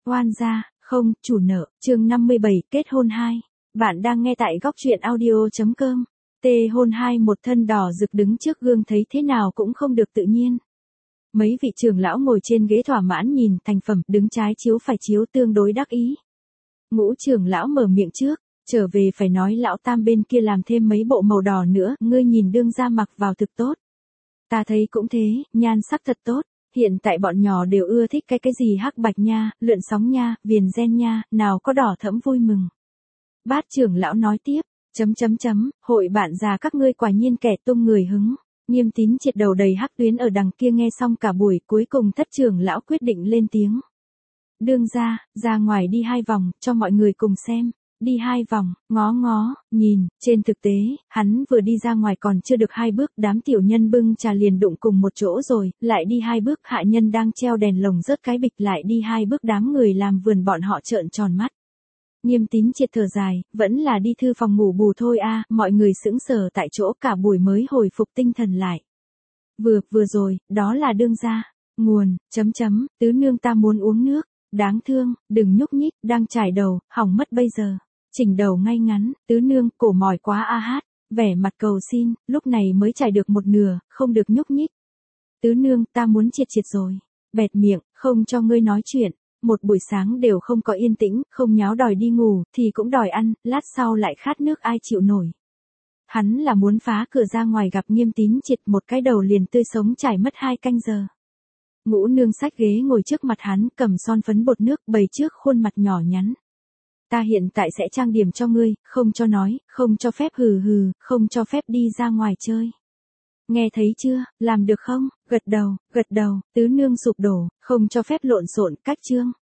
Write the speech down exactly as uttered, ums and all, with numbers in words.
Oan gia, không, chủ nợ, chương năm mươi bảy, kết hôn hai. Bạn đang nghe tại góc truyện audio chấm com. Tê hôn hai, một thân đỏ rực đứng trước gương thấy thế nào cũng không được tự nhiên. Mấy vị trưởng lão ngồi trên ghế thỏa mãn nhìn thành phẩm, đứng trái chiếu phải chiếu tương đối đắc ý. Ngũ trưởng lão mở miệng trước, trở về phải nói lão tam bên kia làm thêm mấy bộ màu đỏ nữa, ngươi nhìn đương gia mặc vào thực tốt. Ta thấy cũng thế, nhan sắc thật tốt. Hiện tại bọn nhỏ đều ưa thích cái cái gì hắc bạch nha, lượn sóng nha, viền gen nha, nào có đỏ thẫm vui mừng. Bát trưởng lão nói tiếp, chấm chấm chấm, hội bạn già các ngươi quả nhiên kẻ tung người hứng. Nghiêm Tín triệt đầu đầy hắc tuyến ở đằng kia nghe xong cả buổi, cuối cùng thất trưởng lão quyết định lên tiếng. Đương ra, ra ngoài đi hai vòng, cho mọi người cùng xem. Đi hai vòng, ngó ngó, nhìn, trên thực tế, hắn vừa đi ra ngoài còn chưa được hai bước, đám tiểu nhân bưng trà liền đụng cùng một chỗ rồi, lại đi hai bước, hạ nhân đang treo đèn lồng rớt cái bịch, lại đi hai bước, đám người làm vườn bọn họ trợn tròn mắt. Nghiêm Tín triệt thở dài, vẫn là đi thư phòng ngủ bù thôi a, mọi người sững sờ tại chỗ cả buổi mới hồi phục tinh thần lại. Vừa, vừa rồi, đó là đương gia, nguồn, chấm chấm, tứ nương ta muốn uống nước, đáng thương, đừng nhúc nhích, đang chải đầu, hỏng mất bây giờ. Chỉnh đầu ngay ngắn, tứ nương, cổ mỏi quá a hát, vẻ mặt cầu xin, lúc này mới trải được một nửa, không được nhúc nhích. Tứ nương, ta muốn triệt triệt rồi. Bẹt miệng, không cho ngươi nói chuyện, một buổi sáng đều không có yên tĩnh, không nháo đòi đi ngủ, thì cũng đòi ăn, lát sau lại khát nước ai chịu nổi. Hắn là muốn phá cửa ra ngoài gặp Nghiêm Tín triệt, một cái đầu liền tươi sống trải mất hai canh giờ. Ngũ nương xách ghế ngồi trước mặt hắn, cầm son phấn bột nước, bày trước khuôn mặt nhỏ nhắn. Ta hiện tại sẽ trang điểm cho ngươi, không cho nói, không cho phép hừ hừ, không cho phép đi ra ngoài chơi. Nghe thấy chưa, làm được không? Gật đầu, gật đầu, tứ nương sụp đổ, không cho phép lộn xộn, cách chương.